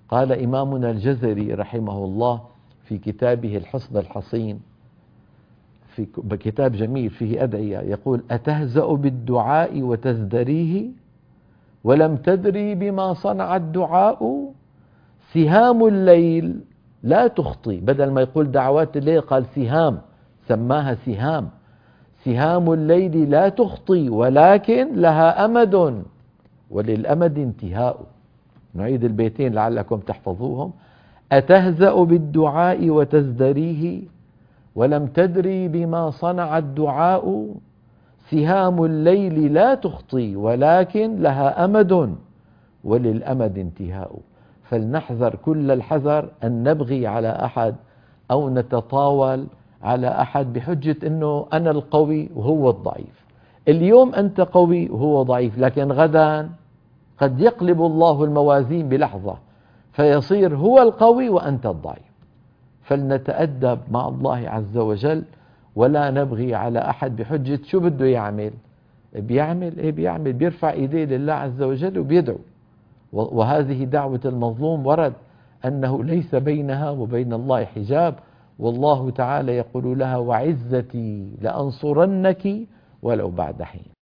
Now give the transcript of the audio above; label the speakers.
Speaker 1: قال إمامنا الجزري رحمه الله في كتابه الحصن الحصين، في كتاب جميل فيه أدعية، يقول: أتهزأ بالدعاء وتزدريه ولم تدري بما صنع الدعاء، سهام الليل لا تخطي. بدل ما يقول دعوات الليل قال سهام، سماها سهام. سهام الليل لا تخطي ولكن لها أمد وللأمد انتهاء. نعيد البيتين لعلكم تحفظوهم: أتهزأ بالدعاء وتزدريه ولم تدري بما صنع الدعاء، سهام الليل لا تخطي ولكن لها أمد وللأمد انتهاء. فلنحذر كل الحذر أن نبغي على أحد أو نتطاول على أحد بحجة أنه أنا القوي وهو الضعيف. اليوم أنت قوي وهو ضعيف، لكن غدا قد يقلب الله الموازين بلحظة فيصير هو القوي وأنت الضعيف. فلنتأدب مع الله عز وجل ولا نبغي على أحد بحجة شو بده يعمل. بيعمل بيرفع إيديه لله عز وجل وبيدعو. وهذه دعوة المظلوم ورد أنه ليس بينها وبين الله حجاب، والله تعالى يقول لها: وعزتي لأنصرنك ولو بعد حين.